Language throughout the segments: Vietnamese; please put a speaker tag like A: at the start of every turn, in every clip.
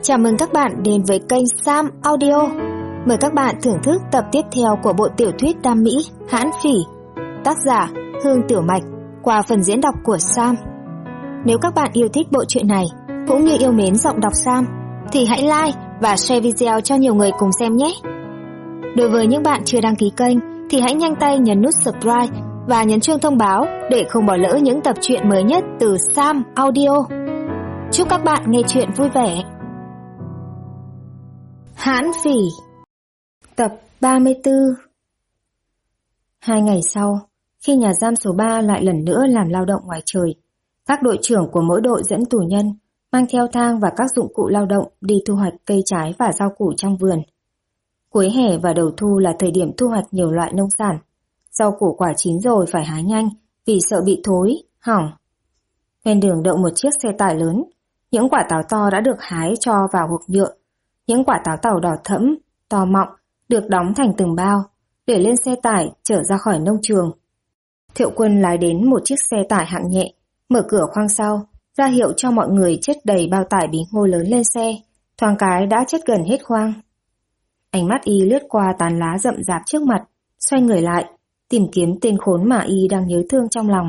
A: Chào mừng các bạn đến với kênh Sam Audio. Mời các bạn thưởng thức tập tiếp theo của bộ tiểu thuyết Đam Mỹ Hãn Phỉ, tác giả Hương Tiểu Mạch, qua phần diễn đọc của Sam. Nếu các bạn yêu thích bộ truyện này, cũng như yêu mến giọng đọc Sam, thì hãy like và share video cho nhiều người cùng xem nhé. Đối với những bạn chưa đăng ký kênh, thì hãy nhanh tay nhấn nút subscribe và nhấn chuông thông báo để không bỏ lỡ những tập truyện mới nhất từ Sam Audio. Chúc các bạn nghe truyện vui vẻ. Hãn Phỉ, tập 34. 2 ngày sau, khi nhà giam số 3 lại lần nữa làm lao động ngoài trời, các đội trưởng của mỗi đội dẫn tù nhân mang theo thang và các dụng cụ lao động đi thu hoạch cây trái và rau củ trong vườn. Cuối hè và đầu thu là thời điểm thu hoạch nhiều loại nông sản. Rau củ quả chín rồi phải hái nhanh vì sợ bị thối, hỏng. Ven đường đậu một chiếc xe tải lớn, những quả táo to đã được hái cho vào hộp nhựa. Những quả táo tàu đỏ thẫm, to mọng, được đóng thành từng bao, để lên xe tải chở ra khỏi nông trường. Thiệu Quân lái đến một chiếc xe tải hạng nhẹ, mở cửa khoang sau, ra hiệu cho mọi người chất đầy bao tải bí ngô lớn lên xe, thoáng cái đã chất gần hết khoang. Ánh mắt y lướt qua tán lá rậm rạp trước mặt, xoay người lại, tìm kiếm tên khốn mà y đang nhớ thương trong lòng.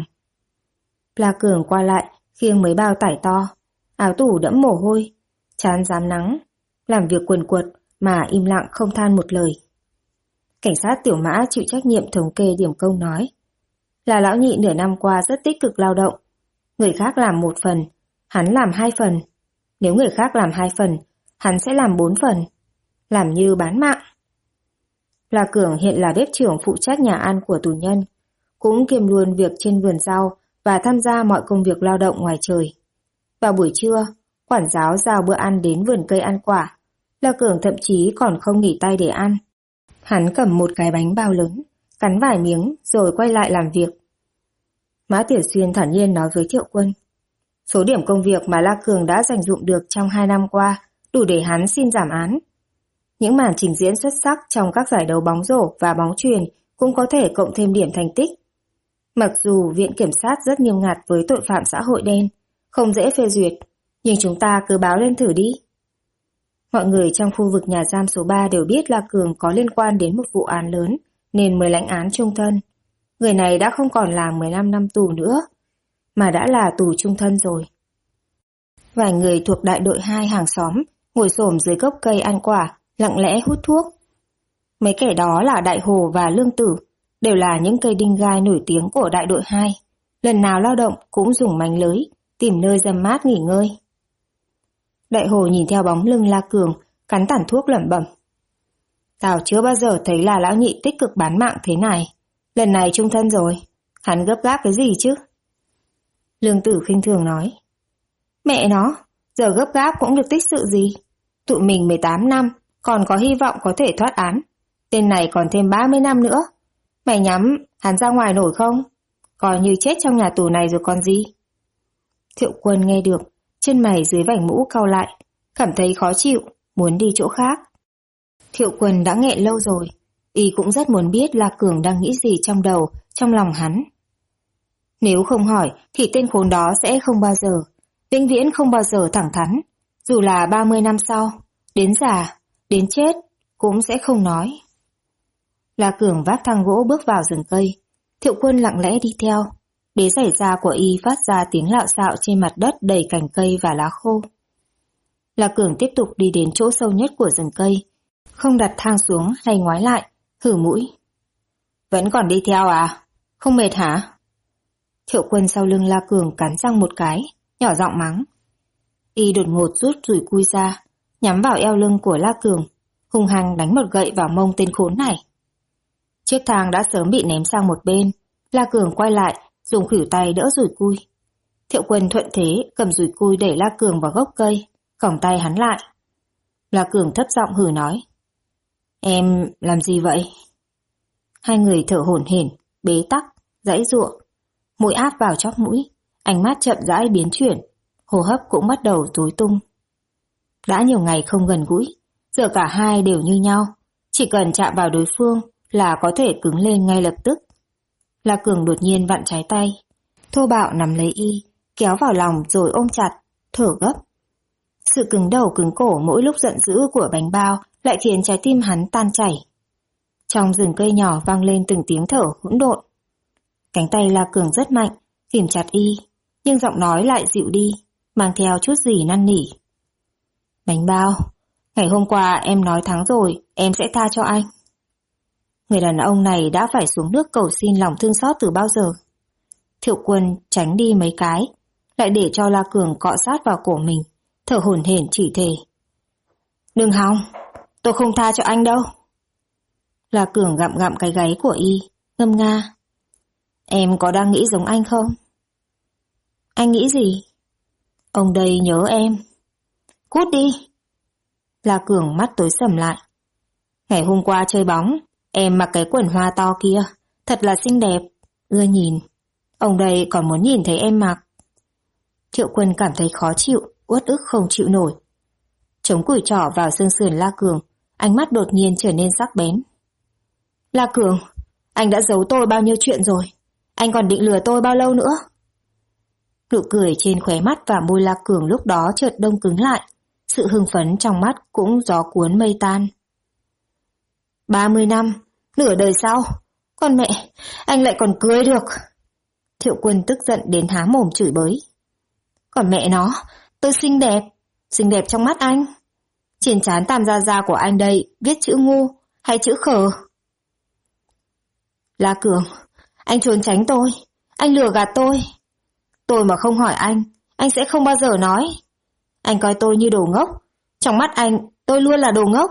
A: La Cường qua lại, khiêng mấy bao tải to, áo tủ đẫm mồ hôi, trán rám nắng, làm việc quần quật mà im lặng không than một lời. Cảnh sát Tiểu Mã chịu trách nhiệm thống kê điểm công nói là lão nhị nửa năm qua rất tích cực lao động. Người khác làm 1 phần, hắn làm 2 phần. Nếu người khác làm 2 phần, hắn sẽ làm 4 phần. Làm như bán mạng. La Cường hiện là bếp trưởng phụ trách nhà ăn của tù nhân, cũng kiêm luôn việc trên vườn rau và tham gia mọi công việc lao động ngoài trời. Vào buổi trưa, quản giáo giao bữa ăn đến vườn cây ăn quả. La Cường thậm chí còn không nghỉ tay để ăn. Hắn cầm một cái bánh bao lớn, cắn vài miếng rồi quay lại làm việc. Mã Tiểu Xuyên thản nhiên nói với Thiệu Quân. Số điểm công việc mà La Cường đã dành dụm được trong 2 năm qua đủ để hắn xin giảm án. Những màn trình diễn xuất sắc trong các giải đấu bóng rổ và bóng chuyền cũng có thể cộng thêm điểm thành tích. Mặc dù Viện Kiểm sát rất nghiêm ngặt với tội phạm xã hội đen, không dễ phê duyệt, nhưng chúng ta cứ báo lên thử đi. Mọi người trong khu vực nhà giam số 3 đều biết La Cường có liên quan đến một vụ án lớn nên mới lãnh án chung thân. Người này đã không còn là 15 năm tù nữa, mà đã là tù chung thân rồi. Vài người thuộc đại đội 2 hàng xóm ngồi xổm dưới gốc cây ăn quả, lặng lẽ hút thuốc. Mấy kẻ đó là Đại Hồ và Lương Tử, đều là những cây đinh gai nổi tiếng của đại đội 2. Lần nào lao động cũng dùng mánh lưới, tìm nơi râm mát nghỉ ngơi. Đại Hồ nhìn theo bóng lưng La Cường, cắn tàn thuốc lẩm bẩm. Tao chưa bao giờ thấy là lão nhị tích cực bán mạng thế này. Lần này chung thân rồi, hắn gấp gáp cái gì chứ? Lương Tử khinh thường nói. Mẹ nó, giờ gấp gáp cũng được tích sự gì? Tụi mình 18 năm, còn có hy vọng có thể thoát án. Tên này còn thêm 30 năm nữa. Mày nhắm hắn ra ngoài nổi không? Coi như chết trong nhà tù này rồi còn gì? Thiệu Quân nghe được, chân mày dưới vành mũ cau lại, cảm thấy khó chịu, muốn đi chỗ khác. Thiệu Quân đã nghẹn lâu rồi, y cũng rất muốn biết La Cường đang nghĩ gì trong đầu, trong lòng hắn. Nếu không hỏi thì tên khốn đó sẽ không bao giờ, vĩnh viễn không bao giờ thẳng thắn, dù là 30 năm sau, đến già, đến chết, cũng sẽ không nói. La Cường vác thang gỗ bước vào rừng cây, Thiệu Quân lặng lẽ đi theo. Đế giày da của y phát ra tiếng lạo xạo trên mặt đất đầy cành cây và lá khô. La Cường tiếp tục đi đến chỗ sâu nhất của rừng cây, không đặt thang xuống hay ngoái lại, hử mũi. Vẫn còn đi theo à? Không mệt hả? Thiệu Quân sau lưng La Cường cắn răng một cái, nhỏ giọng mắng. Y đột ngột rút dùi cui ra, nhắm vào eo lưng của La Cường, hung hăng đánh một gậy vào mông tên khốn này. Chiếc thang đã sớm bị ném sang một bên, La Cường quay lại, dùng khuỷu tay đỡ dùi cui. Thiệu Quân thuận thế cầm dùi cui đẩy La Cường vào gốc cây, còng tay hắn lại. La Cường thấp giọng hử nói. Em làm gì vậy? Hai người thở hổn hển, bế tắc, giãy giụa, mũi áp vào chóp mũi, ánh mắt chậm rãi biến chuyển, hô hấp cũng bắt đầu rối tung. Đã nhiều ngày không gần gũi, giờ cả hai đều như nhau, chỉ cần chạm vào đối phương là có thể cứng lên ngay lập tức. La Cường đột nhiên vặn trái tay, thô bạo nắm lấy y, kéo vào lòng rồi ôm chặt, thở gấp. Sự cứng đầu cứng cổ mỗi lúc giận dữ của bánh bao lại khiến trái tim hắn tan chảy. Trong rừng cây nhỏ vang lên từng tiếng thở hỗn độn. Cánh tay La Cường rất mạnh, ghìm chặt y, nhưng giọng nói lại dịu đi, mang theo chút gì năn nỉ. Bánh bao, ngày hôm qua em nói thắng rồi, em sẽ tha cho anh. Người đàn ông này đã phải xuống nước cầu xin lòng thương xót từ bao giờ. Thiệu Quân tránh đi mấy cái, lại để cho La Cường cọ sát vào cổ mình, thở hổn hển chỉ thề. Đừng hòng, tôi không tha cho anh đâu. La Cường gặm gặm cái gáy của y, ngâm nga. Em có đang nghĩ giống anh không? Anh nghĩ gì? Ông đây nhớ em. Cút đi. La Cường mắt tối sầm lại. Ngày hôm qua chơi bóng, em mặc cái quần hoa to kia, thật là xinh đẹp, ưa nhìn. Ông đây còn muốn nhìn thấy em mặc. Thiệu Quân cảm thấy khó chịu, uất ức không chịu nổi. Chống củi trỏ vào xương sườn La Cường, ánh mắt đột nhiên trở nên sắc bén. La Cường, anh đã giấu tôi bao nhiêu chuyện rồi, anh còn định lừa tôi bao lâu nữa? Nụ cười trên khóe mắt và môi La Cường lúc đó chợt đông cứng lại, sự hưng phấn trong mắt cũng gió cuốn mây tan. 30 năm, nửa đời sau, con mẹ, anh lại còn cưới được. Thiệu Quân tức giận đến há mồm chửi bới. Còn mẹ nó, tôi xinh đẹp trong mắt anh. Trên trán Tam Gia Gia của anh đây viết chữ ngu hay chữ khờ? La Cường, anh trốn tránh tôi, anh lừa gạt tôi. Tôi mà không hỏi anh sẽ không bao giờ nói. Anh coi tôi như đồ ngốc, trong mắt anh tôi luôn là đồ ngốc.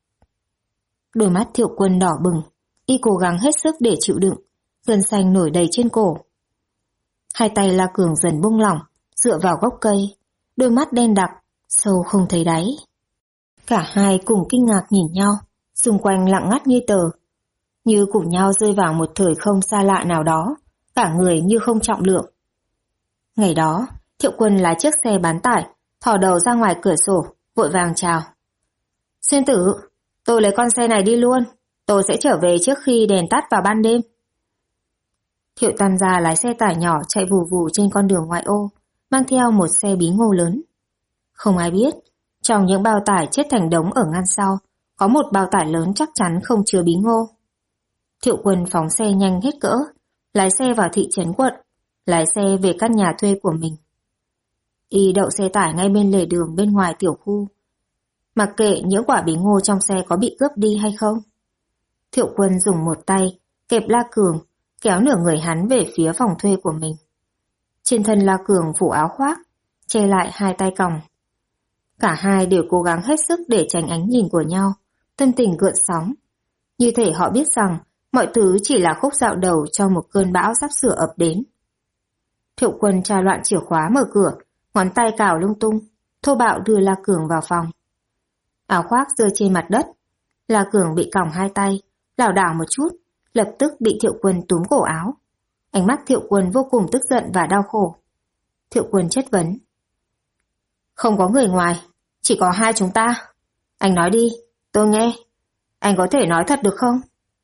A: Đôi mắt Thiệu Quân đỏ bừng, y cố gắng hết sức để chịu đựng, gân xanh nổi đầy trên cổ. Hai tay La Cường dần buông lỏng, dựa vào gốc cây, đôi mắt đen đặc, sâu không thấy đáy. Cả hai cùng kinh ngạc nhìn nhau, xung quanh lặng ngắt như tờ, như cùng nhau rơi vào một thời không xa lạ nào đó, cả người như không trọng lượng. Ngày đó, Thiệu Quân lái chiếc xe bán tải, thò đầu ra ngoài cửa sổ, vội vàng chào. Xuyên Tử, tôi lấy con xe này đi luôn, tôi sẽ trở về trước khi đèn tắt vào ban đêm. Thiệu Tam Gia lái xe tải nhỏ chạy vù vù trên con đường ngoại ô, mang theo một xe bí ngô lớn. Không ai biết, trong những bao tải chất thành đống ở ngăn sau, có một bao tải lớn chắc chắn không chứa bí ngô. Thiệu Quân phóng xe nhanh hết cỡ, lái xe vào thị trấn quận, lái xe về căn nhà thuê của mình. Y đậu xe tải ngay bên lề đường bên ngoài tiểu khu. Mặc kệ những quả bí ngô trong xe có bị cướp đi hay không. Thiệu Quân dùng một tay kẹp La Cường, kéo nửa người hắn về phía phòng thuê của mình. Trên thân La Cường phủ áo khoác, che lại hai tay còng. Cả hai đều cố gắng hết sức để tránh ánh nhìn của nhau, tâm tình gợn sóng. Như thể họ biết rằng mọi thứ chỉ là khúc dạo đầu cho một cơn bão sắp sửa ập đến. Thiệu Quân tra loạn chìa khóa mở cửa, ngón tay cào lung tung, thô bạo đưa La Cường vào phòng. Áo khoác rơi trên mặt đất, La Cường bị còng hai tay, lảo đảo một chút, lập tức bị Thiệu Quân túm cổ áo. Ánh mắt Thiệu Quân vô cùng tức giận và đau khổ. Thiệu Quân chất vấn. Không có người ngoài, chỉ có hai chúng ta. Anh nói đi, tôi nghe. Anh có thể nói thật được không?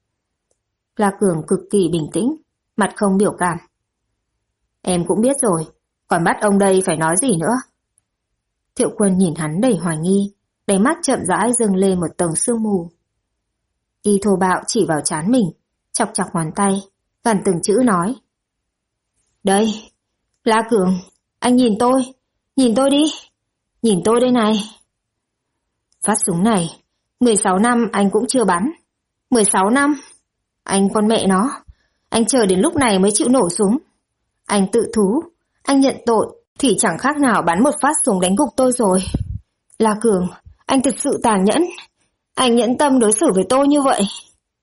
A: La Cường cực kỳ bình tĩnh, mặt không biểu cảm. Em cũng biết rồi, còn bắt ông đây phải nói gì nữa? Thiệu Quân nhìn hắn đầy hoài nghi, đáy mắt chậm rãi dâng lên một tầng sương mù. Y thô bạo chỉ vào trán mình, chọc chọc ngón tay, gần từng chữ nói. Đây, La Cường, anh nhìn tôi đi, nhìn tôi đây này. Phát súng này, 16 năm anh cũng chưa bắn. 16 năm? Anh con mẹ nó, anh chờ đến lúc này mới chịu nổ súng. Anh tự thú, anh nhận tội thì chẳng khác nào bắn một phát súng đánh gục tôi rồi. La Cường, anh thực sự tàn nhẫn, anh nhẫn tâm đối xử với tôi như vậy.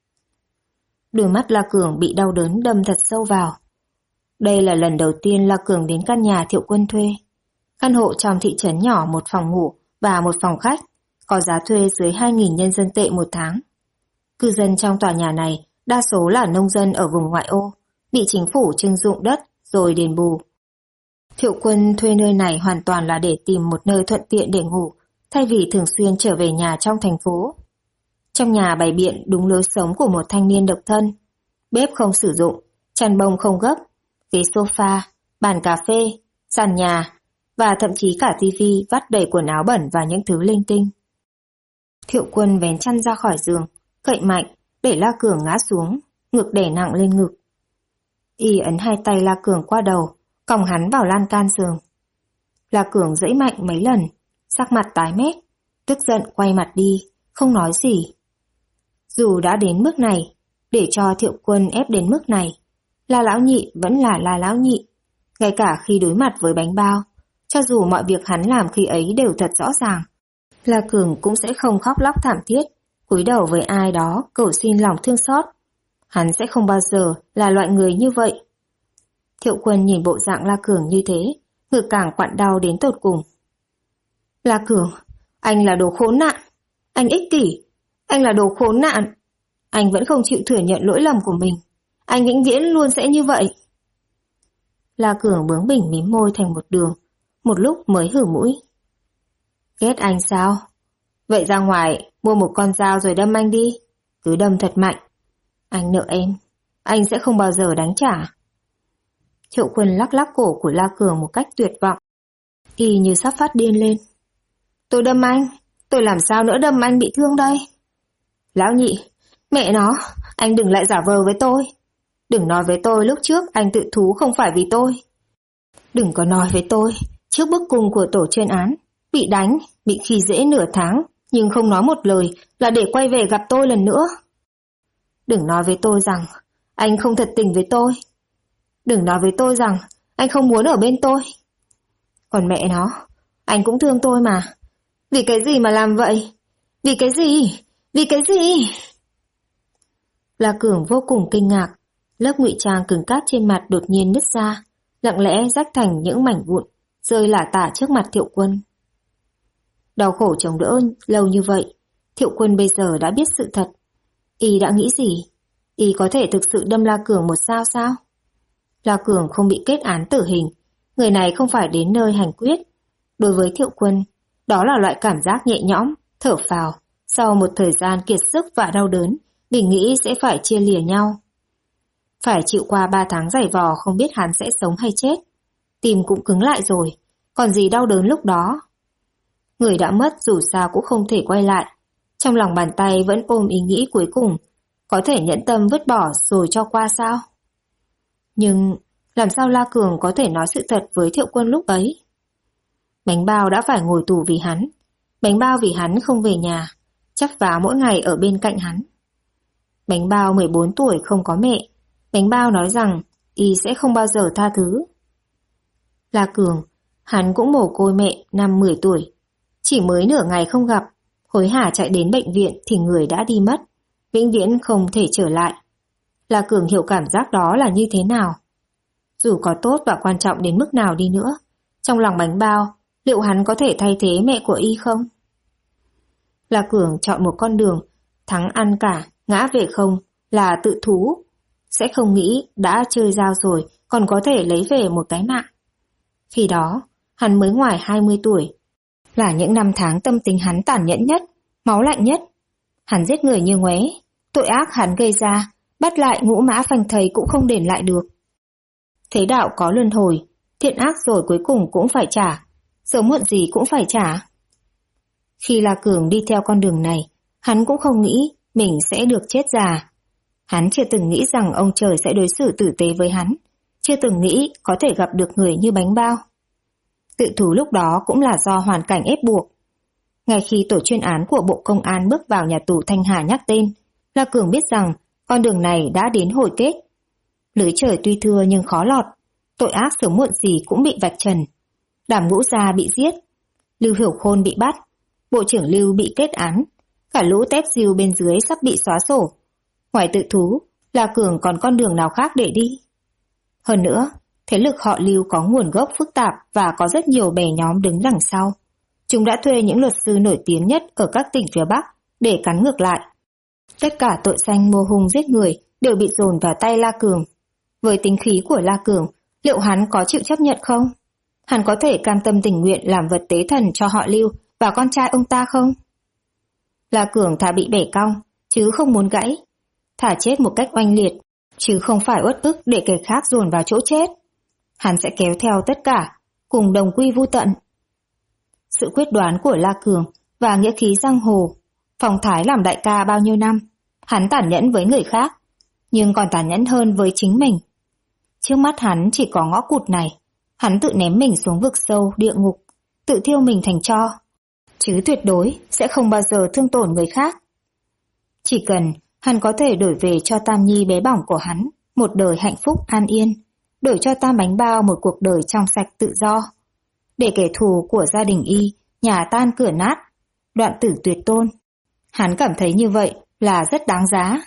A: Đôi mắt La Cường bị đau đớn đâm thật sâu vào. Đây là lần đầu tiên La Cường đến căn nhà Thiệu Quân thuê. Căn hộ trong thị trấn nhỏ, một phòng ngủ và một phòng khách, có giá thuê dưới 2.000 nhân dân tệ một tháng. Cư dân trong tòa nhà này đa số là nông dân ở vùng ngoại ô, bị chính phủ trưng dụng đất rồi đền bù. Thiệu Quân thuê nơi này hoàn toàn là để tìm một nơi thuận tiện để ngủ, thay vì thường xuyên trở về nhà trong thành phố. Trong nhà bày biện đúng lối sống của một thanh niên độc thân. Bếp không sử dụng, chăn bông không gấp, ghế sofa, bàn cà phê, sàn nhà, và thậm chí cả tivi vắt đầy quần áo bẩn và những thứ linh tinh. Thiệu Quân vén chăn ra khỏi giường, cậy mạnh, để La Cường ngã xuống, ngực đè nặng lên ngực. Y ấn hai tay La Cường qua đầu, còng hắn vào lan can giường. La Cường giãy mạnh mấy lần, sắc mặt tái mét, tức giận quay mặt đi, không nói gì. Dù đã đến mức này, để cho Thiệu Quân ép đến mức này, La Lão Nhị vẫn là La Lão Nhị. Ngay cả khi đối mặt với bánh bao, cho dù mọi việc hắn làm khi ấy đều thật rõ ràng, La Cường cũng sẽ không khóc lóc thảm thiết, cúi đầu với ai đó cầu xin lòng thương xót. Hắn sẽ không bao giờ là loại người như vậy. Thiệu Quân nhìn bộ dạng La Cường như thế, ngực càng quặn đau đến tột cùng. La Cường, anh là đồ khốn nạn, anh ích kỷ, anh là đồ khốn nạn. Anh vẫn không chịu thừa nhận lỗi lầm của mình, anh vĩnh viễn luôn sẽ như vậy. La Cường bướng bỉnh mím môi thành một đường, một lúc mới hử mũi. Ghét anh sao? Vậy ra ngoài mua một con dao rồi đâm anh đi, cứ đâm thật mạnh. Anh nợ em, anh sẽ không bao giờ đánh trả. Thiệu Quân lắc lắc cổ của La Cường một cách tuyệt vọng. Y như sắp phát điên lên. Tôi đâm anh, tôi làm sao nữa đâm anh bị thương đây? Lão Nhị, mẹ nó, anh đừng lại giả vờ với tôi. Đừng nói với tôi lúc trước anh tự thú không phải vì tôi. Đừng có nói với tôi, trước bức cung của tổ chuyên án, bị đánh, bị khi dễ nửa tháng, nhưng không nói một lời là để quay về gặp tôi lần nữa. Đừng nói với tôi rằng anh không thật tình với tôi. Đừng nói với tôi rằng anh không muốn ở bên tôi. Còn mẹ nó, anh cũng thương tôi mà. Vì cái gì mà làm vậy? Vì cái gì? Vì cái gì? La Cường vô cùng kinh ngạc. Lớp ngụy trang cứng cáp trên mặt đột nhiên nứt ra, lặng lẽ rách thành những mảnh vụn, rơi lả tả trước mặt Thiệu Quân. Đau khổ chống đỡ lâu như vậy, Thiệu Quân bây giờ đã biết sự thật. Y đã nghĩ gì? Y có thể thực sự đâm La Cường một dao sao? La Cường không bị kết án tử hình, người này không phải đến nơi hành quyết. Đối với Thiệu Quân, đó là loại cảm giác nhẹ nhõm, thở phào, sau một thời gian kiệt sức và đau đớn, vì nghĩ sẽ phải chia lìa nhau. Phải chịu qua 3 tháng giày vò không biết hắn sẽ sống hay chết. Tim cũng cứng lại rồi, còn gì đau đớn lúc đó. Người đã mất dù sao cũng không thể quay lại. Trong lòng bàn tay vẫn ôm ý nghĩ cuối cùng, có thể nhẫn tâm vứt bỏ rồi cho qua sao? Nhưng làm sao La Cường có thể nói sự thật với Thiệu Quân lúc ấy? Bánh bao đã phải ngồi tù vì hắn. Bánh bao vì hắn không về nhà, chắp vá mỗi ngày ở bên cạnh hắn. Bánh bao 14 tuổi không có mẹ. Bánh bao nói rằng y sẽ không bao giờ tha thứ. La Cường, hắn cũng mồ côi mẹ năm 10 tuổi. Chỉ mới nửa ngày không gặp, hối hả chạy đến bệnh viện thì người đã đi mất, vĩnh viễn không thể trở lại. La Cường hiểu cảm giác đó là như thế nào. Dù có tốt và quan trọng đến mức nào đi nữa, trong lòng bánh bao, liệu hắn có thể thay thế mẹ của y không? La Cường chọn một con đường, thắng ăn cả, ngã về không, là tự thú. Sẽ không nghĩ đã chơi dao rồi còn có thể lấy về một cái mạng. Khi đó, hắn mới ngoài 20 tuổi. Là những năm tháng tâm tính hắn tàn nhẫn nhất, máu lạnh nhất. Hắn giết người như ngoé, tội ác hắn gây ra, bắt lại ngũ mã phanh thầy cũng không đền lại được. Thế đạo có luân hồi, thiện ác rồi cuối cùng cũng phải trả, sớm muộn gì cũng phải trả. Khi La Cường đi theo con đường này, hắn cũng không nghĩ mình sẽ được chết già. Hắn chưa từng nghĩ rằng ông trời sẽ đối xử tử tế với hắn, chưa từng nghĩ có thể gặp được người như bánh bao. Tự thú lúc đó cũng là do hoàn cảnh ép buộc. Ngay khi tổ chuyên án của Bộ Công an bước vào nhà tù Thanh Hà nhắc tên, La Cường biết rằng con đường này đã đến hồi kết. Lưới trời tuy thưa nhưng khó lọt, tội ác sớm muộn gì cũng bị vạch trần. Đàm Ngũ Gia bị giết, Lưu Hiểu Khôn bị bắt, Bộ trưởng Lưu bị kết án, cả lũ tép diêu bên dưới sắp bị xóa sổ. Ngoài tự thú, La Cường còn con đường nào khác để đi? Hơn nữa, thế lực họ Lưu có nguồn gốc phức tạp và có rất nhiều bè nhóm đứng đằng sau. Chúng đã thuê những luật sư nổi tiếng nhất ở các tỉnh phía Bắc để cắn ngược lại. Tất cả tội danh mô hung giết người đều bị dồn vào tay La Cường. Với tính khí của La Cường, liệu hắn có chịu chấp nhận không? Hắn có thể cam tâm tình nguyện làm vật tế thần cho họ Lưu và con trai ông ta không? La Cường thà bị bẻ cong, chứ không muốn gãy. Thà chết một cách oanh liệt, chứ không phải uất ức để kẻ khác dồn vào chỗ chết. Hắn sẽ kéo theo tất cả, cùng đồng quy vu tận. Sự quyết đoán của La Cường và nghĩa khí giang hồ, phong thái làm đại ca bao nhiêu năm, hắn tàn nhẫn với người khác, nhưng còn tàn nhẫn hơn với chính mình. Trước mắt hắn chỉ có ngõ cụt này, hắn tự ném mình xuống vực sâu địa ngục, tự thiêu mình thành tro, chứ tuyệt đối sẽ không bao giờ thương tổn người khác. Chỉ cần hắn có thể đổi về cho Tam Nhi bé bỏng của hắn một đời hạnh phúc an yên, đổi cho Tam Bánh Bao một cuộc đời trong sạch tự do, để kẻ thù của gia đình Y nhà tan cửa nát, đoạn tử tuyệt tôn, hắn cảm thấy như vậy là rất đáng giá.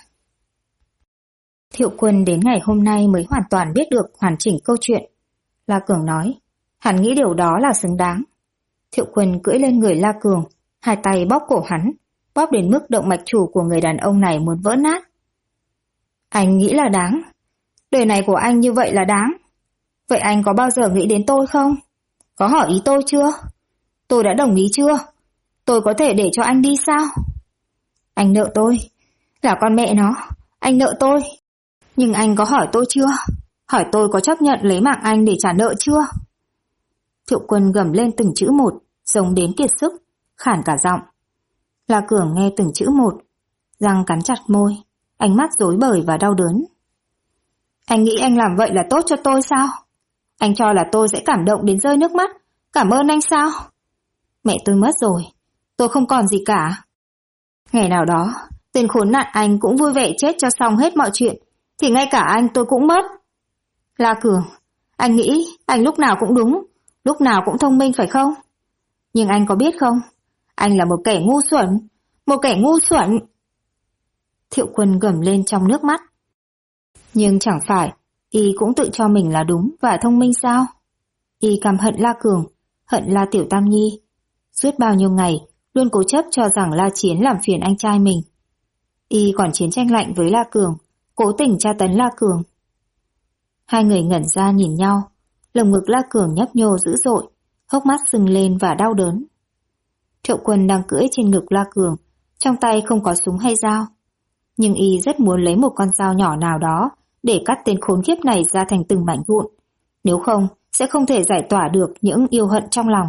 A: Thiệu Quân đến ngày hôm nay mới hoàn toàn biết được hoàn chỉnh câu chuyện. La Cường nói, hắn nghĩ điều đó là xứng đáng. Thiệu Quân cưỡi lên người La Cường, hai tay bóp cổ hắn, bóp đến mức động mạch chủ của người đàn ông này muốn vỡ nát. Anh nghĩ là đáng. Đời này của anh như vậy là đáng. Vậy anh có bao giờ nghĩ đến tôi không? Có hỏi ý tôi chưa? Tôi đã đồng ý chưa? Tôi có thể để cho anh đi sao? Anh nợ tôi. Là con mẹ nó, anh nợ tôi. Nhưng anh có hỏi tôi chưa? Hỏi tôi có chấp nhận lấy mạng anh để trả nợ chưa? Thiệu Quân gầm lên từng chữ một, giống đến kiệt sức, khản cả giọng. La Cường nghe từng chữ một, răng cắn chặt môi, ánh mắt rối bời và đau đớn. Anh nghĩ anh làm vậy là tốt cho tôi sao? Anh cho là tôi sẽ cảm động đến rơi nước mắt, cảm ơn anh sao? Mẹ tôi mất rồi, tôi không còn gì cả. Ngày nào đó, tên khốn nạn anh cũng vui vẻ chết cho xong hết mọi chuyện, thì ngay cả anh tôi cũng mất. La Cường, anh nghĩ anh lúc nào cũng đúng, lúc nào cũng thông minh phải không? Nhưng anh có biết không, anh là một kẻ ngu xuẩn, một kẻ ngu xuẩn. Thiệu Quân gầm lên trong nước mắt. Nhưng chẳng phải, y cũng tự cho mình là đúng và thông minh sao? Y căm hận La Cường, hận La Tiểu Tam Nhi. Suốt bao nhiêu ngày, luôn cố chấp cho rằng La Chiến làm phiền anh trai mình. Y còn chiến tranh lạnh với La Cường, cố tình tra tấn La Cường. Hai người ngẩn ra nhìn nhau, lồng ngực La Cường nhấp nhô dữ dội, hốc mắt sưng lên và đau đớn. Thiệu Quân đang cưỡi trên ngực La Cường, trong tay không có súng hay dao. Nhưng y rất muốn lấy một con dao nhỏ nào đó để cắt tên khốn kiếp này ra thành từng mảnh vụn. Nếu không, sẽ không thể giải tỏa được những yêu hận trong lòng.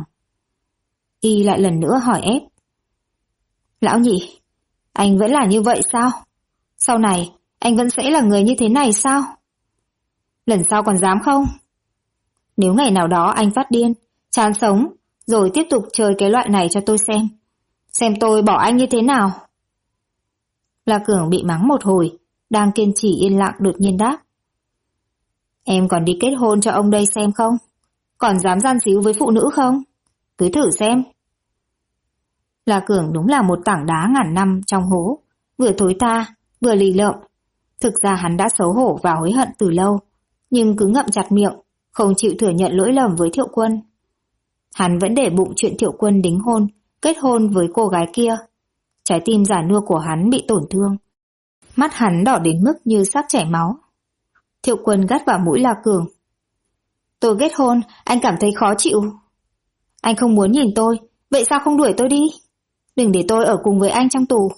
A: Y lại lần nữa hỏi ép. Lão nhị, anh vẫn là như vậy sao? Sau này, anh vẫn sẽ là người như thế này sao? Lần sau còn dám không? Nếu ngày nào đó anh phát điên, chán sống, rồi tiếp tục chơi cái loại này cho tôi xem tôi bỏ anh như thế nào. La Cường bị mắng một hồi, đang kiên trì yên lặng đột nhiên đáp. Em còn đi kết hôn cho ông đây xem không? Còn dám gian díu với phụ nữ không? Cứ thử xem. La Cường đúng là một tảng đá ngàn năm trong hố, vừa thối tha, vừa lì lợm. Thực ra hắn đã xấu hổ và hối hận từ lâu, nhưng cứ ngậm chặt miệng, không chịu thừa nhận lỗi lầm với Thiệu Quân. Hắn vẫn để bụng chuyện Thiệu Quân đính hôn, kết hôn với cô gái kia. Trái tim già nua của hắn bị tổn thương. Mắt hắn đỏ đến mức như sắp chảy máu. Thiệu Quân gắt vào mũi La Cường. Tôi kết hôn, anh cảm thấy khó chịu. Anh không muốn nhìn tôi, vậy sao không đuổi tôi đi? Đừng để tôi ở cùng với anh trong tù.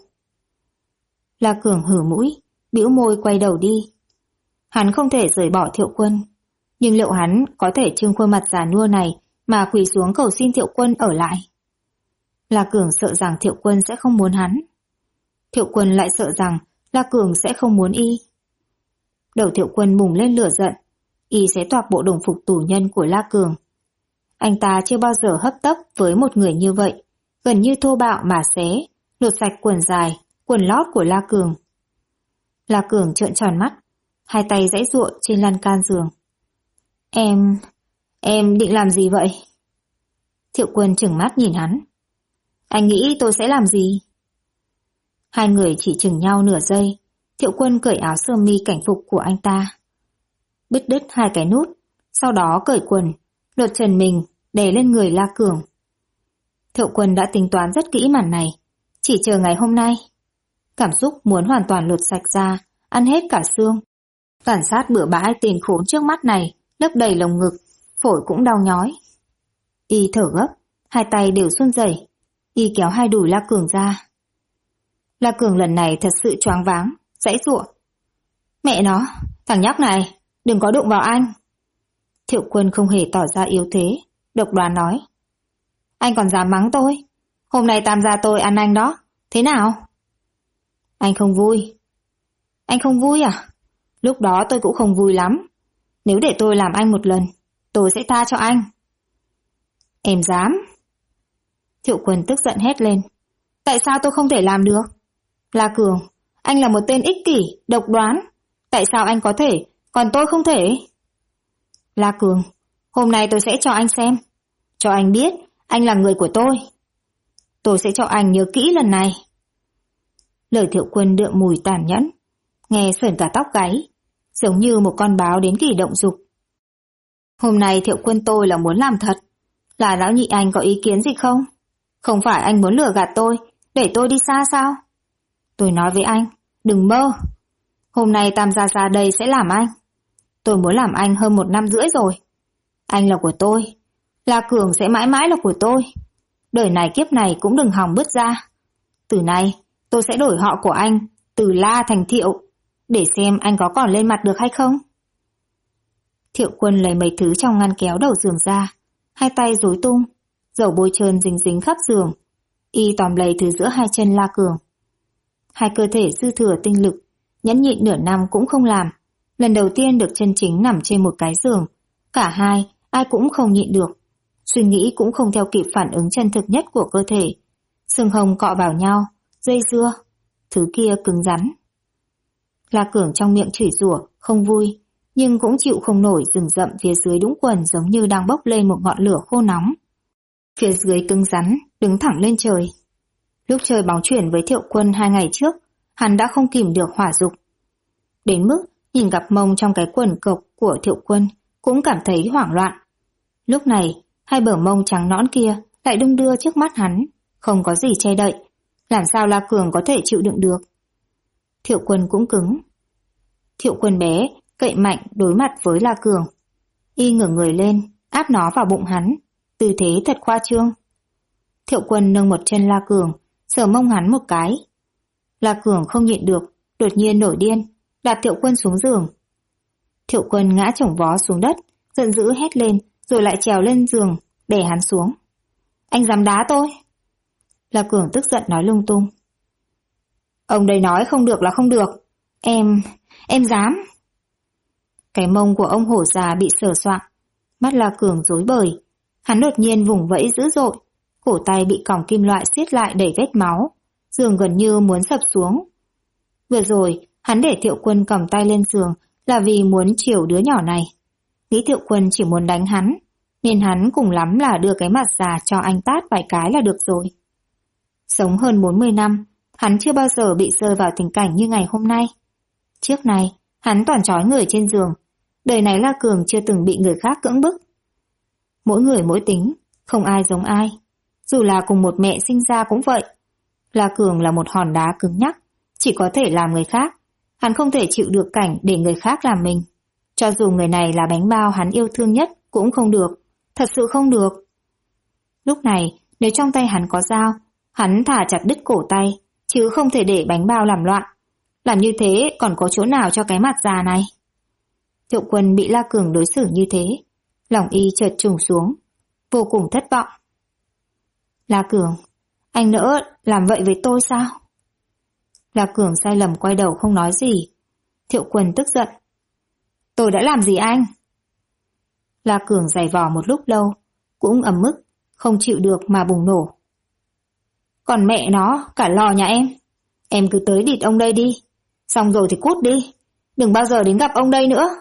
A: La Cường hử mũi, bĩu môi quay đầu đi. Hắn không thể rời bỏ Thiệu Quân. Nhưng liệu hắn có thể trưng khuôn mặt già nua này mà quỳ xuống cầu xin Thiệu Quân ở lại? La Cường sợ rằng Thiệu Quân sẽ không muốn hắn. Thiệu Quân lại sợ rằng La Cường sẽ không muốn y. Đầu Thiệu Quân bùng lên lửa giận, y sẽ toạc bộ đồng phục tù nhân của La Cường. Anh ta chưa bao giờ hấp tấp với một người như vậy, gần như thô bạo mà xé, lột sạch quần dài, quần lót của La Cường. La Cường trợn tròn mắt, hai tay giãy giụa trên lan can giường. Em định làm gì vậy? Thiệu Quân trừng mắt nhìn hắn. Anh nghĩ tôi sẽ làm gì? Hai người chỉ chừng nhau nửa giây, Thiệu Quân cởi áo sơ mi cảnh phục của anh ta. Bứt đứt hai cái nút, sau đó cởi quần, lột trần mình, đè lên người La Cường. Thiệu Quân đã tính toán rất kỹ màn này, chỉ chờ ngày hôm nay. Cảm xúc muốn hoàn toàn lột sạch ra, ăn hết cả xương. Tàn sát bừa bãi tên khốn trước mắt này, lấp đầy lồng ngực, phổi cũng đau nhói. Y thở gấp, hai tay đều run rẩy. Y kéo hai đùi La Cường ra. La Cường lần này thật sự choáng váng, giãy giụa. Mẹ nó, thằng nhóc này, đừng có đụng vào anh. Thiệu Quân không hề tỏ ra yếu thế, độc đoán nói. Anh còn dám mắng tôi? Hôm nay Tam gia tôi ăn anh đó. Thế nào? Anh không vui. Anh không vui à? Lúc đó tôi cũng không vui lắm. Nếu để tôi làm anh một lần, tôi sẽ tha cho anh. Em dám? Thiệu Quân tức giận hét lên. Tại sao tôi không thể làm được? La Cường, anh là một tên ích kỷ, độc đoán. Tại sao anh có thể, còn tôi không thể? La Cường, hôm nay tôi sẽ cho anh xem. Cho anh biết, anh là người của tôi. Tôi sẽ cho anh nhớ kỹ lần này. Lời Thiệu Quân đượm mùi tàn nhẫn, nghe sởn cả tóc gáy, giống như một con báo đến kỳ động dục. Hôm nay Thiệu Quân tôi là muốn làm thật. Là lão nhị anh có ý kiến gì không? Không phải anh muốn lừa gạt tôi, để tôi đi xa sao? Tôi nói với anh, đừng mơ. Hôm nay Tam gia ra đây sẽ làm anh. Tôi muốn làm anh hơn 1 năm rưỡi rồi. Anh là của tôi. La Cường sẽ mãi mãi là của tôi. Đời này kiếp này cũng đừng hòng bứt ra. Từ nay, tôi sẽ đổi họ của anh từ La thành Thiệu, để xem anh có còn lên mặt được hay không. Thiệu Quân lấy mấy thứ trong ngăn kéo đầu giường ra, hai tay rối tung, dầu bôi trơn dính dính khắp giường. Y tóm lấy thứ giữa hai chân La Cường. Hai cơ thể dư thừa tinh lực, nhẫn nhịn nửa năm cũng không làm. Lần đầu tiên được chân chính nằm trên một cái giường, cả hai ai cũng không nhịn được. Suy nghĩ cũng không theo kịp phản ứng chân thực nhất của cơ thể. Xương hồng cọ vào nhau, dây dưa, thứ kia cứng rắn. La Cường trong miệng chửi rủa, không vui, nhưng cũng chịu không nổi rừng rậm phía dưới đũng quần giống như đang bốc lên một ngọn lửa khô nóng. Phía dưới cứng rắn, đứng thẳng lên trời. Lúc chơi bóng chuyền với Thiệu Quân 2 ngày trước, hắn đã không kìm được hỏa dục. Đến mức nhìn gặp mông trong cái quần cộc của Thiệu Quân cũng cảm thấy hoảng loạn. Lúc này, hai bờ mông trắng nõn kia lại đung đưa trước mắt hắn, không có gì che đậy. Làm sao La Cường có thể chịu đựng được? Thiệu Quân cũng cứng. Thiệu Quân bé cậy mạnh đối mặt với La Cường. Y ngẩng người lên, áp nó vào bụng hắn, tư thế thật khoa trương. Thiệu Quân nâng một chân La Cường, sờ mông hắn một cái. La Cường không nhịn được, đột nhiên nổi điên, đạp Thiệu Quân xuống giường. Thiệu Quân ngã chồng vó xuống đất, giận dữ hét lên, rồi lại trèo lên giường, đè hắn xuống. Anh dám đá tôi? La Cường tức giận nói lung tung. Ông đây nói không được là không được. Em dám. Cái mông của ông hổ già bị sờ soạng, mắt La Cường rối bời. Hắn đột nhiên vùng vẫy dữ dội, cổ tay bị còng kim loại siết lại đầy vết máu, giường gần như muốn sập xuống. Vừa rồi, hắn để Thiệu Quân cầm tay lên giường là vì muốn chiều đứa nhỏ này. Nghĩ Thiệu Quân chỉ muốn đánh hắn, nên hắn cùng lắm là đưa cái mặt già cho anh tát vài cái là được rồi. Sống hơn 40 năm, hắn chưa bao giờ bị rơi vào tình cảnh như ngày hôm nay. Trước này, hắn toàn trói người trên giường. Đời này La Cường chưa từng bị người khác cưỡng bức. Mỗi người mỗi tính, không ai giống ai. Dù là cùng một mẹ sinh ra cũng vậy. La Cường là một hòn đá cứng nhắc, chỉ có thể làm người khác. Hắn không thể chịu được cảnh để người khác làm mình. Cho dù người này là bánh bao hắn yêu thương nhất cũng không được. Thật sự không được. Lúc này, nếu trong tay hắn có dao, hắn thả chặt đứt cổ tay, chứ không thể để bánh bao làm loạn. Làm như thế còn có chỗ nào cho cái mặt già này? Thiệu Quân bị La Cường đối xử như thế, lòng y chợt trùng xuống, vô cùng thất vọng. La Cường, anh nỡ làm vậy với tôi sao? La Cường sai lầm quay đầu không nói gì. Thiệu Quân tức giận. Tôi đã làm gì anh? La Cường giày vò một lúc lâu, cũng ấm ức, không chịu được mà bùng nổ. Còn mẹ nó, cả lò nhà em cứ tới địt ông đây đi, xong rồi thì cút đi, đừng bao giờ đến gặp ông đây nữa.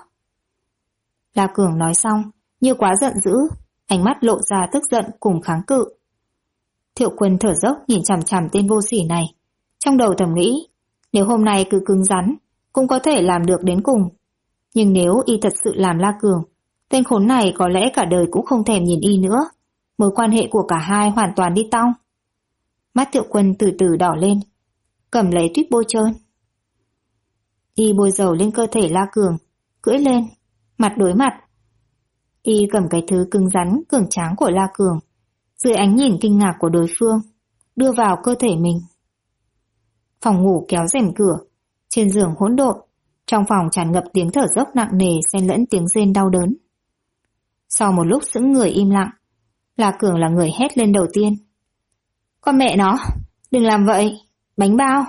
A: La Cường nói xong, như quá giận dữ, ánh mắt lộ ra tức giận cùng kháng cự. Thiệu Quân thở dốc nhìn chằm chằm tên vô sỉ này, trong đầu thầm nghĩ, nếu hôm nay cứ cứng rắn, cũng có thể làm được đến cùng. Nhưng nếu y thật sự làm La Cường, tên khốn này có lẽ cả đời cũng không thèm nhìn y nữa, mối quan hệ của cả hai hoàn toàn đi tong. Mắt Thiệu Quân từ từ đỏ lên, cầm lấy tuyết bôi trơn. Y bôi dầu lên cơ thể La Cường, cưỡi lên, mặt đối mặt. Y cầm cái thứ cứng rắn, cường tráng của La Cường, dưới ánh nhìn kinh ngạc của đối phương, đưa vào cơ thể mình. Phòng ngủ kéo rèm cửa, trên giường hỗn độn, trong phòng tràn ngập tiếng thở dốc nặng nề xen lẫn tiếng rên đau đớn. Sau một lúc sững người im lặng, La Cường là người hét lên đầu tiên. Con mẹ nó, đừng làm vậy, bánh bao.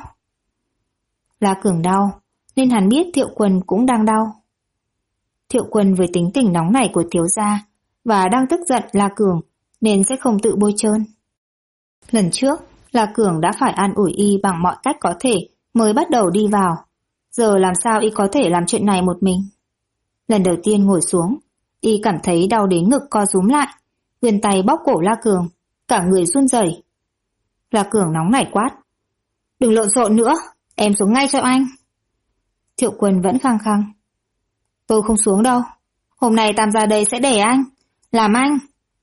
A: La Cường đau, nên hắn biết Thiệu Quân cũng đang đau. Thiệu Quân với tính tình nóng nảy của thiếu gia và đang tức giận La Cường nên sẽ không tự bôi trơn. Lần trước, La Cường đã phải an ủi y bằng mọi cách có thể mới bắt đầu đi vào. Giờ làm sao y có thể làm chuyện này một mình? Lần đầu tiên ngồi xuống, y cảm thấy đau đến ngực co rúm lại, vươn tay bóp cổ La Cường, cả người run rẩy. La Cường nóng nảy quát. Đừng lộn xộn nữa, em xuống ngay cho anh. Thiệu Quân vẫn khăng khăng. Tôi không xuống đâu, hôm nay Tam ra đây sẽ để anh, làm anh.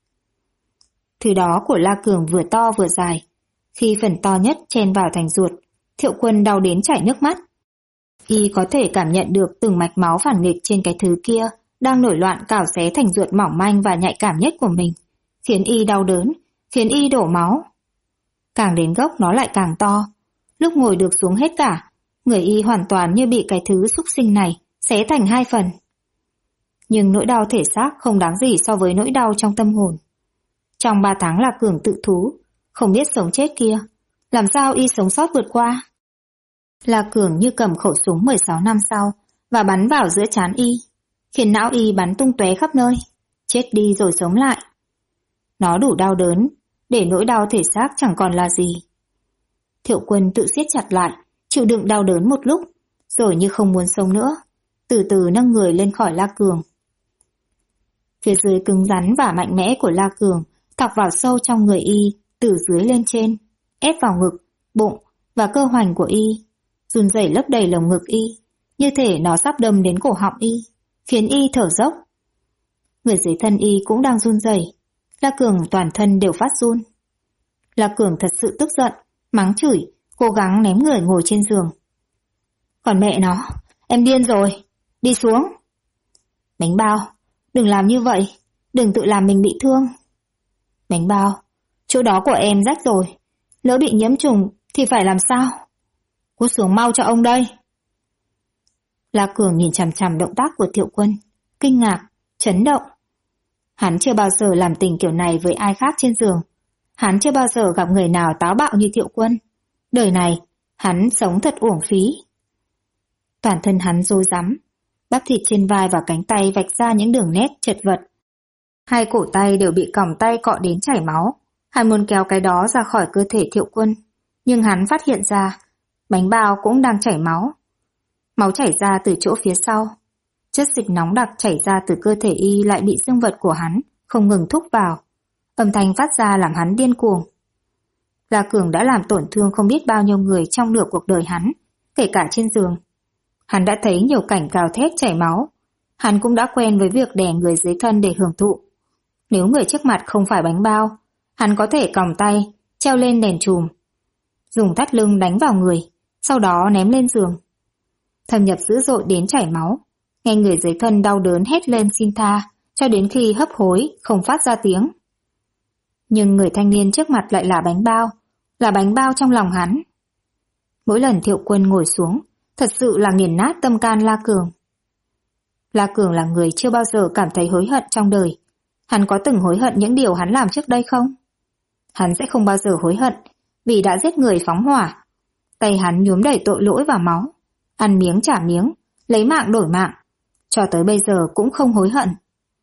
A: Thứ đó của La Cường vừa to vừa dài, khi phần to nhất chen vào thành ruột, Thiệu Quân đau đến chảy nước mắt. Y có thể cảm nhận được từng mạch máu phản nghịch trên cái thứ kia đang nổi loạn cào xé thành ruột mỏng manh và nhạy cảm nhất của mình, khiến y đau đớn, khiến y đổ máu. Càng đến gốc nó lại càng to, lúc ngồi được xuống hết cả, người y hoàn toàn như bị cái thứ xúc sinh này xé thành hai phần. Nhưng nỗi đau thể xác không đáng gì so với nỗi đau trong tâm hồn. Trong 3 tháng La Cường tự thú, không biết sống chết kia, làm sao y sống sót vượt qua. La Cường như cầm khẩu súng 16 năm sau và bắn vào giữa trán y, khiến não y bắn tung tóe khắp nơi, chết đi rồi sống lại. Nó đủ đau đớn, để nỗi đau thể xác chẳng còn là gì. Thiệu Quân tự siết chặt lại, chịu đựng đau đớn một lúc, rồi như không muốn sống nữa, từ từ nâng người lên khỏi La Cường. Phía dưới cứng rắn và mạnh mẽ của La Cường thọc vào sâu trong người y, từ dưới lên trên, ép vào ngực, bụng và cơ hoành của y, run rẩy lấp đầy lồng ngực y, như thể nó sắp đâm đến cổ họng y, khiến y thở dốc. Người dưới thân y cũng đang run rẩy, La Cường toàn thân đều phát run. La Cường thật sự tức giận, mắng chửi, cố gắng ném người ngồi trên giường. Còn mẹ nó, em điên rồi, đi xuống. Bánh bao, đừng làm như vậy, đừng tự làm mình bị thương. Bánh bao, chỗ đó của em rách rồi, lỡ bị nhiễm trùng thì phải làm sao? Cút xuống mau cho ông đây. La Cường nhìn chằm chằm động tác của Thiệu Quân, kinh ngạc, chấn động. Hắn chưa bao giờ làm tình kiểu này với ai khác trên giường. Hắn chưa bao giờ gặp người nào táo bạo như Thiệu Quân. Đời này, hắn sống thật uổng phí. Toàn thân hắn rối rắm, bắp thịt trên vai và cánh tay vạch ra những đường nét chật vật. Hai cổ tay đều bị còng tay cọ đến chảy máu. Hắn muốn kéo cái đó ra khỏi cơ thể Thiệu Quân, nhưng hắn phát hiện ra bánh bao cũng đang chảy máu. Máu chảy ra từ chỗ phía sau. Chất dịch nóng đặc chảy ra từ cơ thể y lại bị dương vật của hắn không ngừng thúc vào. Âm thanh phát ra làm hắn điên cuồng. La Cường đã làm tổn thương không biết bao nhiêu người trong nửa cuộc đời hắn, kể cả trên giường. Hắn đã thấy nhiều cảnh gào thét chảy máu. Hắn cũng đã quen với việc đè người dưới thân để hưởng thụ. Nếu người trước mặt không phải bánh bao, hắn có thể còng tay, treo lên nền chùm, dùng thắt lưng đánh vào người, sau đó ném lên giường. Thâm nhập dữ dội đến chảy máu, nghe người dưới thân đau đớn hét lên xin tha, cho đến khi hấp hối, không phát ra tiếng. Nhưng người thanh niên trước mặt lại là bánh bao trong lòng hắn. Mỗi lần Thiệu Quân ngồi xuống, thật sự là nghiền nát tâm can La Cường. La Cường là người chưa bao giờ cảm thấy hối hận trong đời. Hắn có từng hối hận những điều hắn làm trước đây không? Hắn sẽ không bao giờ hối hận vì đã giết người phóng hỏa. Tay hắn nhuốm đầy tội lỗi và máu, ăn miếng trả miếng, lấy mạng đổi mạng, cho tới bây giờ cũng không hối hận.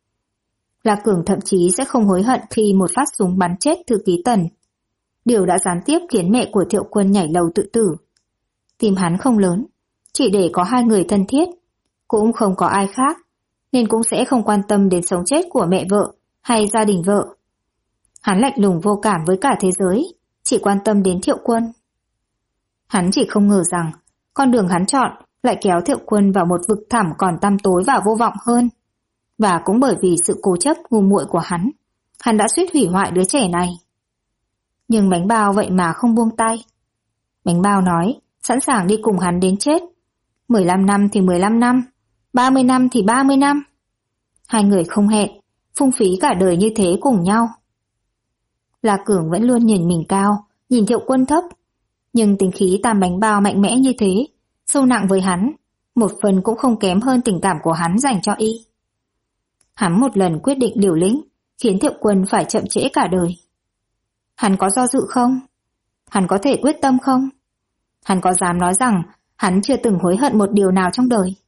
A: La Cường thậm chí sẽ không hối hận khi một phát súng bắn chết thư ký Tần. Điều đã gián tiếp khiến mẹ của Thiệu Quân nhảy lầu tự tử. Tim hắn không lớn, chỉ để có hai người thân thiết, cũng không có ai khác, nên cũng sẽ không quan tâm đến sống chết của mẹ vợ hay gia đình vợ. Hắn lạnh lùng vô cảm với cả thế giới, chỉ quan tâm đến Thiệu Quân. Hắn chỉ không ngờ rằng con đường hắn chọn lại kéo Thiệu Quân vào một vực thẳm còn tăm tối và vô vọng hơn. Và cũng bởi vì sự cố chấp ngu muội của hắn đã suýt hủy hoại đứa trẻ này. Nhưng bánh bao vậy mà không buông tay. Bánh bao nói sẵn sàng đi cùng hắn đến chết. 15 năm thì 15 năm, 30 năm thì 30 năm. Hai người không hẹn, phung phí cả đời như thế cùng nhau. La Cường vẫn luôn nhìn mình cao, nhìn Thiệu Quân thấp. Nhưng tính khí Tam bánh bao mạnh mẽ như thế, sâu nặng với hắn, một phần cũng không kém hơn tình cảm của hắn dành cho y. Hắn một lần quyết định liều lĩnh, khiến Thiệu Quân phải chậm trễ cả đời. Hắn có do dự không? Hắn có thể quyết tâm không? Hắn có dám nói rằng hắn chưa từng hối hận một điều nào trong đời?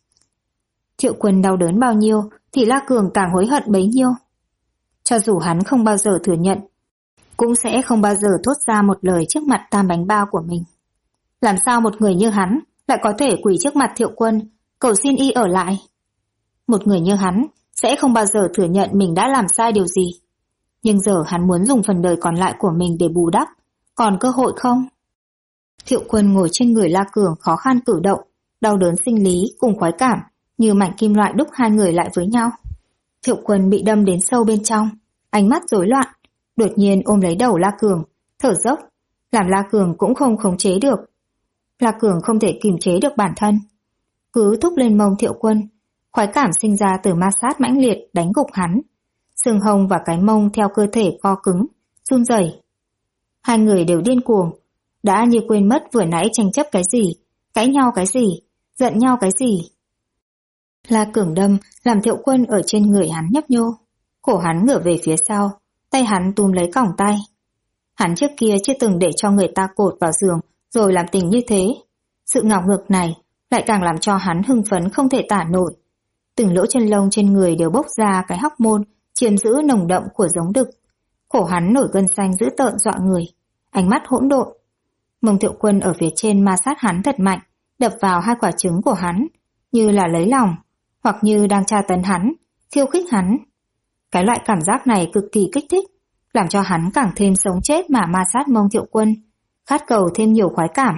A: Thiệu Quân đau đớn bao nhiêu thì La Cường càng hối hận bấy nhiêu. Cho dù hắn không bao giờ thừa nhận, cũng sẽ không bao giờ thốt ra một lời trước mặt Tam Bánh Bao của mình. Làm sao một người như hắn lại có thể quỳ trước mặt Thiệu Quân cầu xin y ở lại? Một người như hắn sẽ không bao giờ thừa nhận mình đã làm sai điều gì. Nhưng giờ hắn muốn dùng phần đời còn lại của mình để bù đắp, còn cơ hội không? Thiệu Quân ngồi trên người La Cường khó khăn cử động, đau đớn sinh lý cùng khoái cảm như mảnh kim loại đúc hai người lại với nhau. Thiệu Quân bị đâm đến sâu bên trong, ánh mắt rối loạn, đột nhiên ôm lấy đầu La Cường, thở dốc, làm La Cường cũng không khống chế được. La Cường không thể kiềm chế được bản thân, cứ thúc lên mông Thiệu Quân, khoái cảm sinh ra từ ma sát mãnh liệt đánh gục hắn. Xương hông và cái mông theo cơ thể co cứng, run rẩy. Hai người đều điên cuồng, đã như quên mất vừa nãy tranh chấp cái gì, cãi nhau cái gì, giận nhau cái gì. La Cường đâm làm Thiệu Quân ở trên người hắn nhấp nhô, cổ hắn ngửa về phía sau, tay hắn túm lấy còng tay. Hắn trước kia chưa từng để cho người ta cột vào giường rồi làm tình như thế. Sự ngảo ngược này lại càng làm cho hắn hưng phấn không thể tả nổi. Từng lỗ chân lông trên người đều bốc ra cái hóc môn chiếm giữ nồng đậm của giống đực. Cổ hắn nổi gân xanh dữ tợn dọa người, ánh mắt hỗn độn. Mông Thiệu Quân ở phía trên ma sát hắn thật mạnh, đập vào hai quả trứng của hắn, như là lấy lòng, hoặc như đang tra tấn hắn, khiêu khích hắn. Cái loại cảm giác này cực kỳ kích thích, làm cho hắn càng thêm sống chết mà ma sát mông Thiệu Quân, khát cầu thêm nhiều khoái cảm.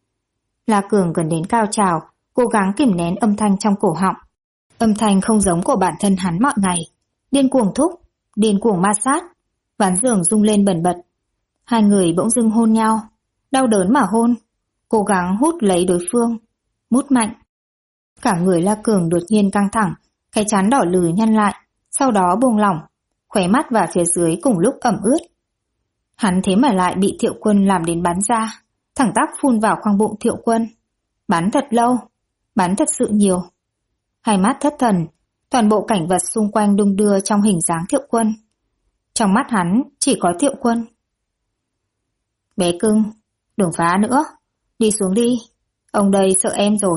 A: La Cường gần đến cao trào, cố gắng kìm nén âm thanh trong cổ họng. Âm thanh không giống của bản thân hắn mọi ngày, điên cuồng thúc, điên cuồng ma sát, ván giường rung lên bần bật. Hai người bỗng dưng hôn nhau, đau đớn mà hôn, cố gắng hút lấy đối phương, mút mạnh. Cả người La Cường đột nhiên căng thẳng, cái trán đỏ lừ nhăn lại, sau đó buông lỏng, khóe mắt và phía dưới cùng lúc ẩm ướt. Hắn thế mà lại bị Thiệu Quân làm đến bắn ra, thẳng tắp phun vào khoang bụng Thiệu Quân. Bắn thật lâu, bắn thật sự nhiều. Hai mắt thất thần, toàn bộ cảnh vật xung quanh đung đưa trong hình dáng Thiệu Quân. Trong mắt hắn chỉ có Thiệu Quân. Bé cưng, đừng phá nữa, đi xuống đi, ông đây sợ em rồi.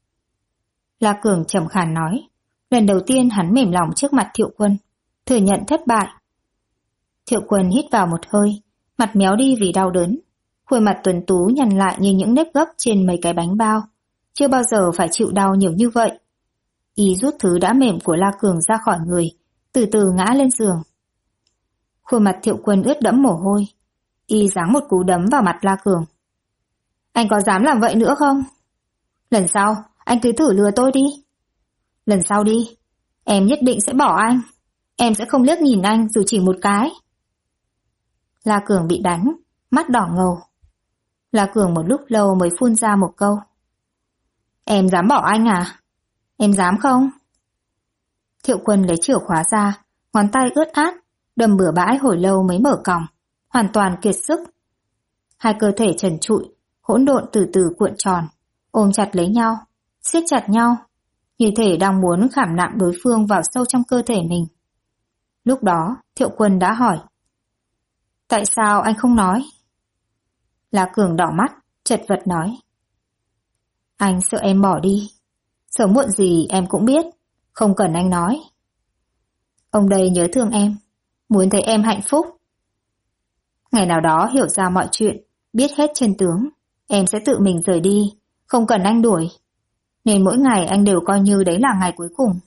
A: La Cường trầm khàn nói, lần đầu tiên hắn mềm lòng trước mặt Thiệu Quân, thừa nhận thất bại. Thiệu Quân hít vào một hơi, mặt méo đi vì đau đớn, khuôn mặt tuấn tú nhăn lại như những nếp gấp trên mấy cái bánh bao, chưa bao giờ phải chịu đau nhiều như vậy. Y rút thứ đã mềm của La Cường ra khỏi người, từ từ ngã lên giường. Khuôn mặt Thiệu Quân ướt đẫm mồ hôi, Y giáng một cú đấm vào mặt La Cường. Anh có dám làm vậy nữa không? Lần sau, anh cứ thử lừa tôi đi. Lần sau đi, em nhất định sẽ bỏ anh. Em sẽ không liếc nhìn anh dù chỉ một cái. La Cường bị đánh, mắt đỏ ngầu. La Cường một lúc lâu mới phun ra một câu. Em dám bỏ anh à? Em dám không? Thiệu Quân lấy chìa khóa ra, ngón tay ướt át, đâm bừa bãi hồi lâu mới mở còng, hoàn toàn kiệt sức. Hai cơ thể trần trụi, hỗn độn từ từ cuộn tròn, ôm chặt lấy nhau, siết chặt nhau, như thể đang muốn khảm nạm đối phương vào sâu trong cơ thể mình. Lúc đó, Thiệu Quân đã hỏi. Tại sao anh không nói? La Cường đỏ mắt, chật vật nói. Anh sợ em bỏ đi. Sớm muộn gì em cũng biết, không cần anh nói. Ông đây nhớ thương em, muốn thấy em hạnh phúc. Ngày nào đó hiểu ra mọi chuyện, biết hết chân tướng, em sẽ tự mình rời đi, không cần anh đuổi. Nên mỗi ngày anh đều coi như đấy là ngày cuối cùng.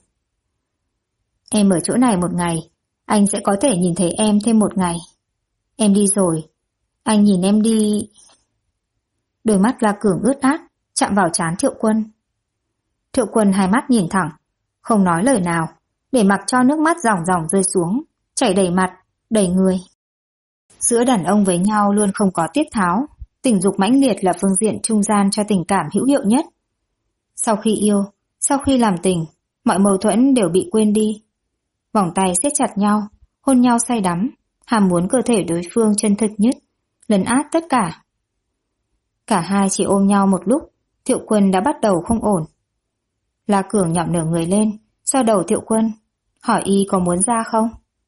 A: Em ở chỗ này một ngày, anh sẽ có thể nhìn thấy em thêm một ngày. Em đi rồi, anh nhìn em đi. Đôi mắt La Cường ướt át, chạm vào trán Thiệu Quân. Thiệu Quân hai mắt nhìn thẳng, không nói lời nào, để mặc cho nước mắt ròng ròng rơi xuống, chảy đầy mặt, đầy người. Giữa đàn ông với nhau luôn không có tiết tháo, tình dục mãnh liệt là phương diện trung gian cho tình cảm hữu hiệu nhất. Sau khi yêu, sau khi làm tình, mọi mâu thuẫn đều bị quên đi. Vòng tay siết chặt nhau, hôn nhau say đắm, ham muốn cơ thể đối phương chân thực nhất, lấn át tất cả. Cả hai chỉ ôm nhau một lúc, Thiệu Quân đã bắt đầu không ổn. La Cường nhỏm nửa người lên, xoa đầu Thiệu Quân, hỏi y có muốn ra không?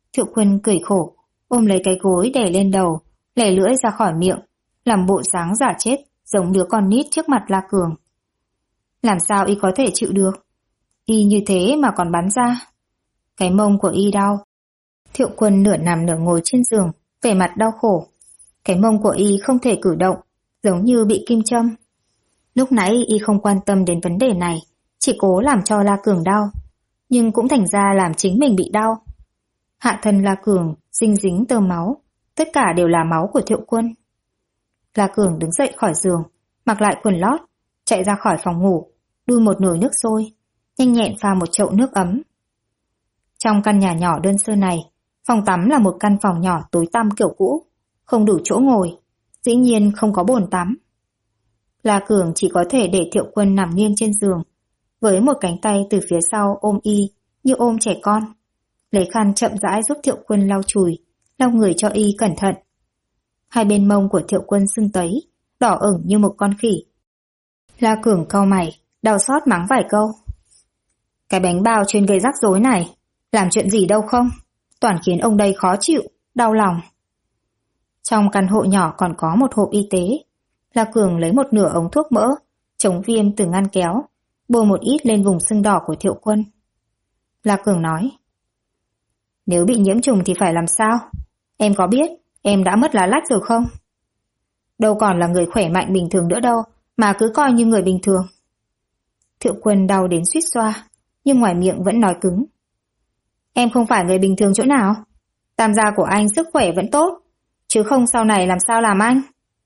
A: Thiệu Quân cười khổ, ôm lấy cái gối đè lên đầu, lẻ lưỡi ra khỏi miệng, làm bộ dáng giả chết, giống đứa con nít trước mặt La Cường. Làm sao y có thể chịu được? Y như thế mà còn bắn ra. Cái mông của y đau. Thiệu Quân nửa nằm nửa ngồi trên giường, vẻ mặt đau khổ. Cái mông của y không thể cử động, giống như bị kim châm. Lúc nãy y không quan tâm đến vấn đề này, chỉ cố làm cho La Cường đau, nhưng cũng thành ra làm chính mình bị đau. Hạ thân La Cường dính dính tơ máu, tất cả đều là máu của Thiệu Quân. La Cường đứng dậy khỏi giường, mặc lại quần lót, chạy ra khỏi phòng ngủ, đun một nồi nước sôi, nhanh nhẹn pha một chậu nước ấm. Trong căn nhà nhỏ đơn sơ này, phòng tắm là một căn phòng nhỏ tối tăm kiểu cũ, không đủ chỗ ngồi, dĩ nhiên không có bồn tắm. La Cường chỉ có thể để Thiệu Quân nằm nghiêng trên giường, với một cánh tay từ phía sau ôm y như ôm trẻ con, lấy khăn chậm rãi giúp Thiệu Quân lau chùi, lau người cho y cẩn thận. Hai bên mông của Thiệu Quân sưng tấy, đỏ ửng như một con khỉ. La Cường cau mày, đau xót mắng vài câu. Cái bánh bao chuyên gây rắc rối này, làm chuyện gì đâu không, toàn khiến ông đây khó chịu, đau lòng. Trong căn hộ nhỏ còn có một hộp y tế. La Cường lấy một nửa ống thuốc mỡ, chống viêm từ ngăn kéo, bôi một ít lên vùng sưng đỏ của Thiệu Quân. La Cường nói, nếu bị nhiễm trùng thì phải làm sao? Em có biết em đã mất lá lách rồi không? Đâu còn là người khỏe mạnh bình thường nữa đâu, mà cứ coi như người bình thường. Thiệu Quân đau đến suýt xoa, nhưng ngoài miệng vẫn nói cứng. Em không phải người bình thường chỗ nào? Tam gia của anh sức khỏe vẫn tốt, chứ không sau này làm sao làm anh?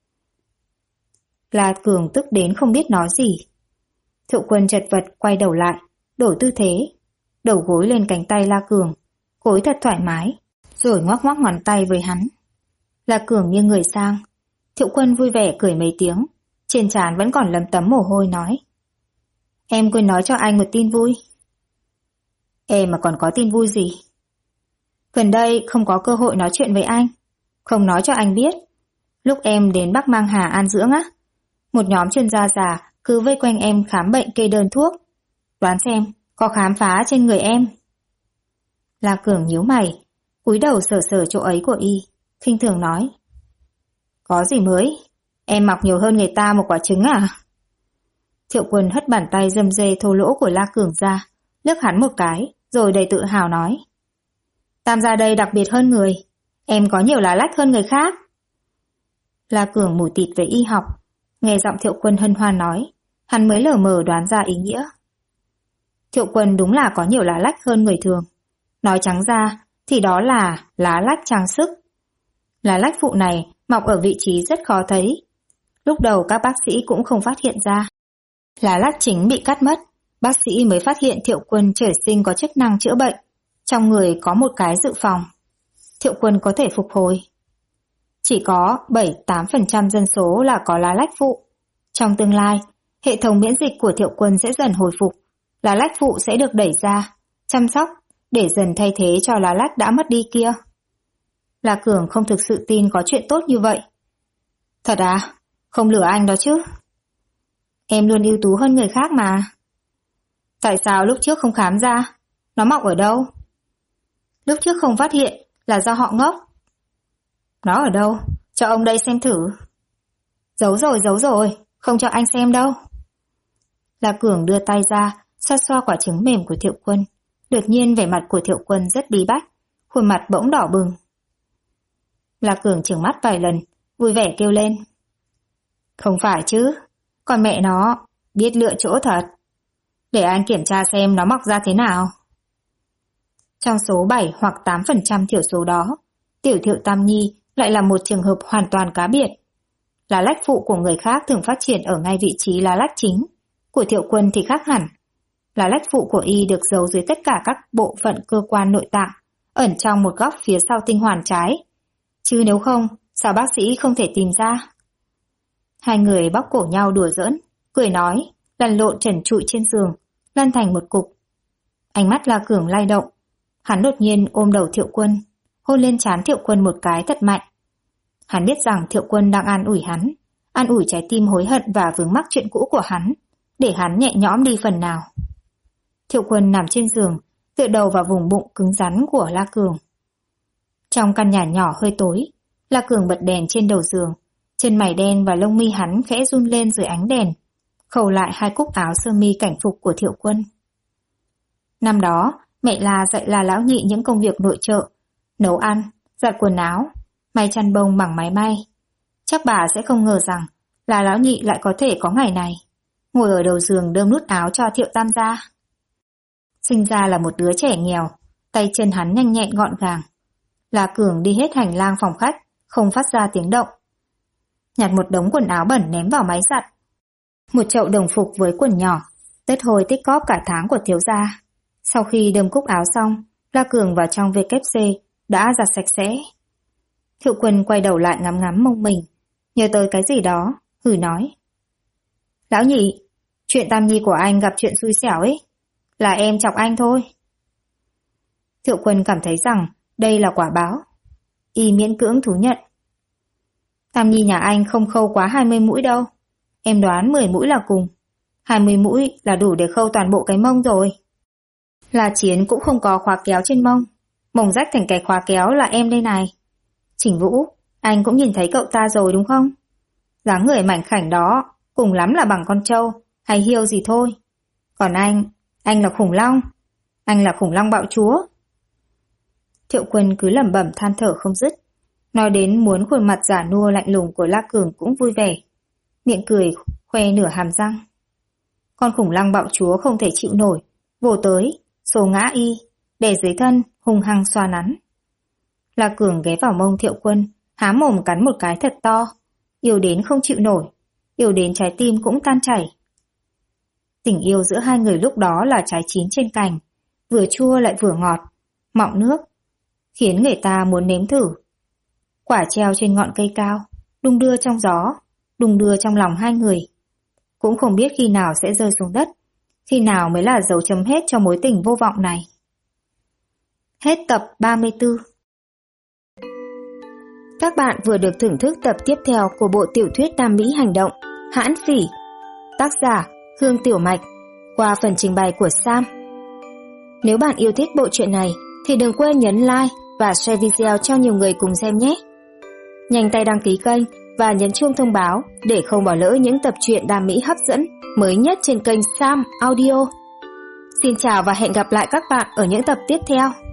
A: La Cường tức đến không biết nói gì. Thiệu Quân chật vật quay đầu lại, đổi tư thế, đầu gối lên cánh tay La Cường, gối thật thoải mái, rồi ngoắc ngoắc ngón tay với hắn. La Cường nghiêng người sang, Thiệu Quân vui vẻ cười mấy tiếng, trên trán vẫn còn lấm tấm mồ hôi nói. Em quên nói cho anh một tin vui. Em mà còn có tin vui gì? Gần đây không có cơ hội nói chuyện với anh, không nói cho anh biết. Lúc em đến Bắc Mang Hà an dưỡng á, một nhóm chuyên gia già cứ vây quanh em khám bệnh kê đơn thuốc. Đoán xem, có khám phá trên người em. La Cường nhíu mày, cúi đầu sờ sờ chỗ ấy của y, khinh thường nói. Có gì mới? Em mọc nhiều hơn người ta một quả trứng à? Thiệu Quân hất bàn tay râm rê thô lỗ của La Cường ra, liếc hắn một cái, rồi đầy tự hào nói. Tam gia đây đặc biệt hơn người, em có nhiều lá lách hơn người khác. La Cường mù tịt về y học, nghe giọng Thiệu Quân hân hoan nói, hắn mới lờ mờ đoán ra ý nghĩa. Thiệu Quân đúng là có nhiều lá lách hơn người thường. Nói trắng ra thì đó là lá lách trang sức. Lá lách phụ này mọc ở vị trí rất khó thấy. Lúc đầu các bác sĩ cũng không phát hiện ra. Lá lách chính bị cắt mất, bác sĩ mới phát hiện Thiệu Quân trời sinh có chức năng chữa bệnh. Trong người có một cái dự phòng. Thiệu Quân có thể phục hồi. Chỉ có 7-8% dân số là có lá lách phụ. Trong tương lai, hệ thống miễn dịch của Thiệu Quân sẽ dần hồi phục. Lá lách phụ sẽ được đẩy ra, chăm sóc, để dần thay thế cho lá lách đã mất đi kia. La Cường không thực sự tin có chuyện tốt như vậy. Thật à? Không lừa anh đó chứ? Em luôn ưu tú hơn người khác mà. Tại sao lúc trước không khám ra? Nó mọc ở đâu? Lúc trước không phát hiện là do họ ngốc. Nó ở đâu? Cho ông đây xem thử. Giấu rồi, không cho anh xem đâu. La Cường đưa tay ra, xoa xoa quả trứng mềm của Thiệu Quân. Đột nhiên vẻ mặt của Thiệu Quân rất bí bách, khuôn mặt bỗng đỏ bừng. La Cường trừng mắt vài lần, vui vẻ kêu lên. Không phải chứ, còn mẹ nó, biết lựa chỗ thật. Để anh kiểm tra xem nó mọc ra thế nào. Trong số 7 hoặc 8% thiểu số đó, tiểu Thiệu Tam Nhi lại là một trường hợp hoàn toàn cá biệt. Lá lách phụ của người khác thường phát triển ở ngay vị trí lá lách chính, của Thiệu Quân thì khác hẳn. Lá lách phụ của y được giấu dưới tất cả các bộ phận cơ quan nội tạng, ẩn trong một góc phía sau tinh hoàn trái. Chứ nếu không, sao bác sĩ không thể tìm ra? Hai người bóc cổ nhau đùa giỡn, cười nói, lăn lộn trần trụi trên giường, lăn thành một cục. Ánh mắt La Cường lay động, hắn đột nhiên ôm đầu Thiệu Quân, hôn lên trán Thiệu Quân một cái thật mạnh. Hắn biết rằng Thiệu Quân đang an ủi trái tim hối hận và vướng mắc chuyện cũ của hắn, để hắn nhẹ nhõm đi phần nào. Thiệu Quân nằm trên giường, tựa đầu vào vùng bụng cứng rắn của La Cường. Trong căn nhà nhỏ hơi tối, La Cường bật đèn trên đầu giường. Chân mày đen và lông mi hắn khẽ run lên dưới ánh đèn, khâu lại 2 cúc áo sơ mi cảnh phục của Thiệu Quân. Năm đó, mẹ La dạy La lão nhị những công việc nội trợ, nấu ăn, giặt quần áo, may chăn bông bằng máy may. Chắc bà sẽ không ngờ rằng La lão nhị lại có thể có ngày này, ngồi ở đầu giường đơm nút áo cho Thiệu tam gia. Sinh ra là một đứa trẻ nghèo, tay chân hắn nhanh nhẹn gọn gàng. La Cường đi hết hành lang phòng khách, không phát ra tiếng động. Nhặt một đống quần áo bẩn ném vào máy giặt. Một chậu đồng phục với quần nhỏ, tất hồi tích cóp cả tháng của thiếu gia. Sau khi đơm cúc áo xong, La Cường vào trong WC đã giặt sạch sẽ. Thiệu Quân quay đầu lại ngắm ngắm mông mình, nhớ tới cái gì đó, hừ nói. Lão nhị, chuyện Tam Nhi của anh gặp chuyện xui xẻo ấy, là em chọc anh thôi. Thiệu Quân cảm thấy rằng đây là quả báo. Y miễn cưỡng thú nhận. Tam Nhi nhà anh không khâu quá 20 mũi đâu. Em đoán 10 mũi là cùng. 20 mũi là đủ để khâu toàn bộ cái mông rồi. Là Chiến cũng không có khóa kéo trên mông. Mông rách thành cái khóa kéo là em đây này. Trình Vũ, anh cũng nhìn thấy cậu ta rồi đúng không? Dáng người mảnh khảnh đó, cùng lắm là bằng con trâu hay hiêu gì thôi. Còn anh là khủng long. Anh là khủng long bạo chúa. Thiệu Quân cứ lẩm bẩm than thở không dứt. Nói đến muốn khuôn mặt giả nua lạnh lùng của La Cường cũng vui vẻ. Miệng cười khoe nửa hàm răng. Con khủng long bạo chúa không thể chịu nổi, vồ tới, xô ngã y, để dưới thân hung hăng xoa nắn. La Cường ghé vào mông Thiệu Quân, há mồm cắn một cái thật to, yêu đến không chịu nổi, yêu đến trái tim cũng tan chảy. Tình yêu giữa hai người lúc đó là trái chín trên cành, vừa chua lại vừa ngọt, mọng nước, khiến người ta muốn nếm thử. Quả treo trên ngọn cây cao, đung đưa trong gió, đung đưa trong lòng hai người. Cũng không biết khi nào sẽ rơi xuống đất, khi nào mới là dấu chấm hết cho mối tình vô vọng này. Hết tập 34. Các bạn vừa được thưởng thức tập tiếp theo của bộ tiểu thuyết Tam Mỹ hành động Hãn Phỉ, tác giả Hương Tiểu Mạch, qua phần trình bày của Sam. Nếu bạn yêu thích bộ truyện này thì đừng quên nhấn like và share video cho nhiều người cùng xem nhé. Nhanh tay đăng ký kênh và nhấn chuông thông báo để không bỏ lỡ những tập truyện đam mỹ hấp dẫn mới nhất trên kênh Sam Audio. Xin chào và hẹn gặp lại các bạn ở những tập tiếp theo.